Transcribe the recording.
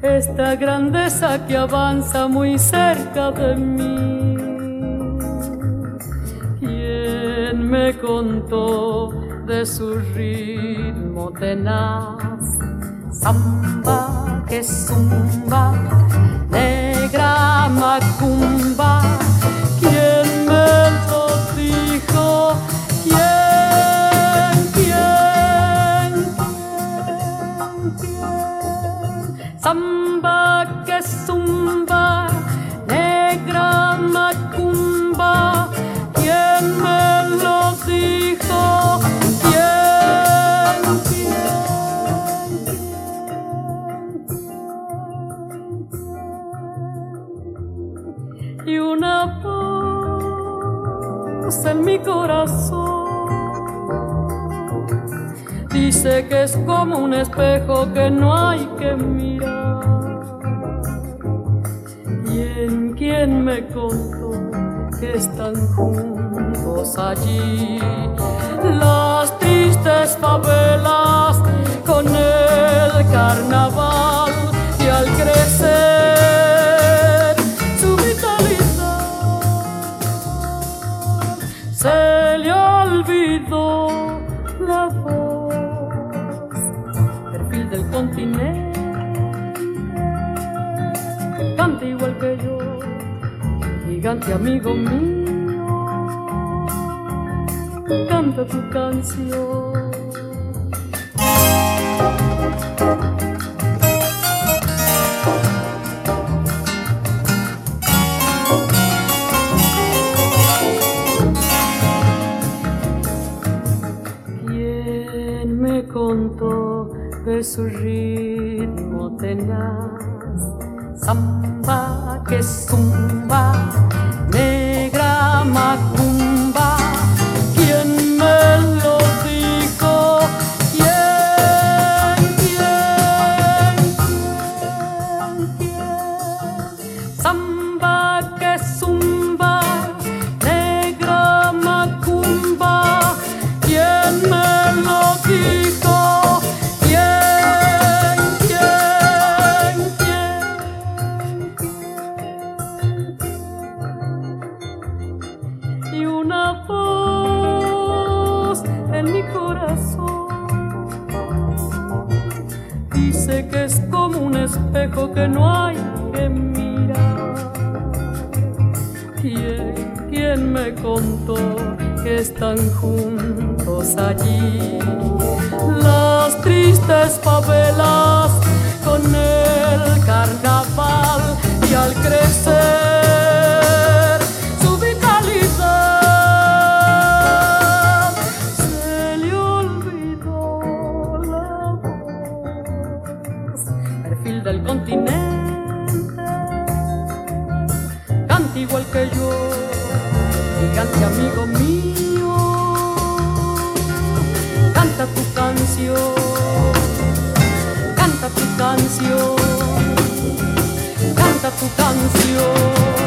esta grandeza que avanza muy cerca de mí. ¿Quién me contó de su ritmo tenaz? Samba que zumba, negra macumba. ¿Quién me lo dijo? Samba que zumba, negra macumba. ¿Quién me lo dijo? Y una voz en mi corazón dice que es como un espejo que no hay que mirar. ¿Quién me contó que están juntos allí las tristes favelas con el carnaval? Y al crecer su vitalidad se le olvidó la voz, perfil del continente, canta igual que yo, gigante amigo mío, canta tu canción. ¿Quién me contó de su ritmo tenaz? Samba que zumba, negra macumba. ¿Quién me lo dijo? ¿Quién? Samba que zumba, negra macumba. ¿Quién me lo dijo? Y una voz en mi corazón dice que es como un espejo que no hay que mirar. ¿Quién me contó que están juntos allí las tristes favelas con el carnaval? Y al crecer su vitalidad se le olvidó la voz, perfil del continente, canta igual que yo, gigante amigo mío, canta tu canción, canta tu canción, canta tu canción.